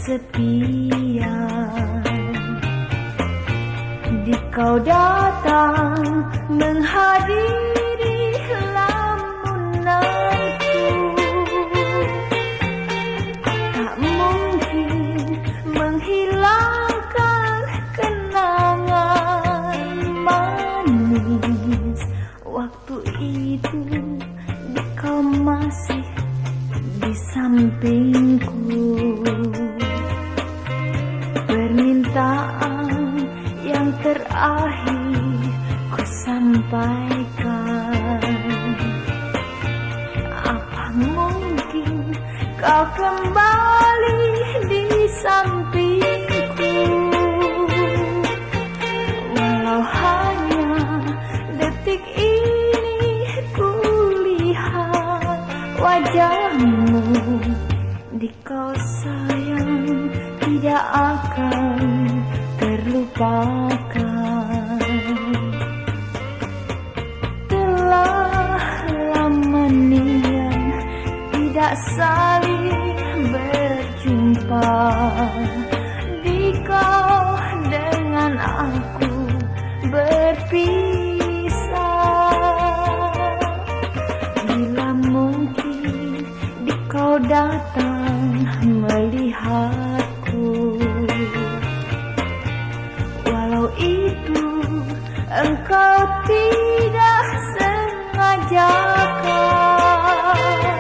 kesepian. Di kau datang menghadiri lamunanku, tak mungkin menghilangkan kenangan manis. Waktu itu di kau masih di sampingku. Permintaan yang terakhir ku sampaikan, apa mungkin kau kembali di sampingku, walau hanya detik ini ku lihat wajahmu. Di kau sayang tidak akan terlupakan. Telah lama niat tidak saling berjumpa. Di kau dengan aku berpisah. Bila mungkin di kau datang melihatku, walau itu engkau tidak sengajakan.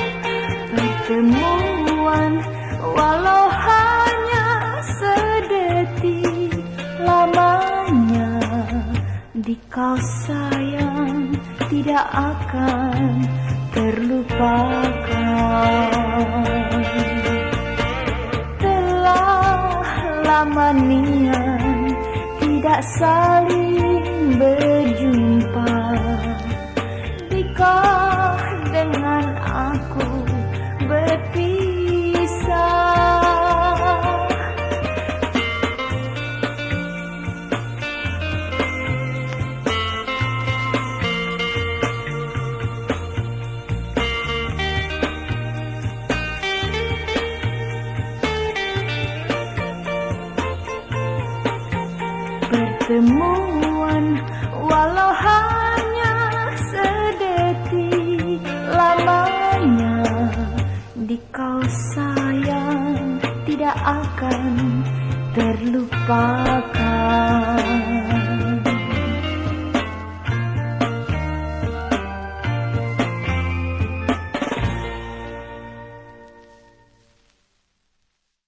Pertemuan walau hanya sedetik lamanya. Di kau sayang tidak akan terlupakan. Telah lama niat tidak saling berjumpa. Di kau dengan aku berpisah. Pertemuan walau hanya sedetik lamanya. Di kau sayang tidak akan terlupakan.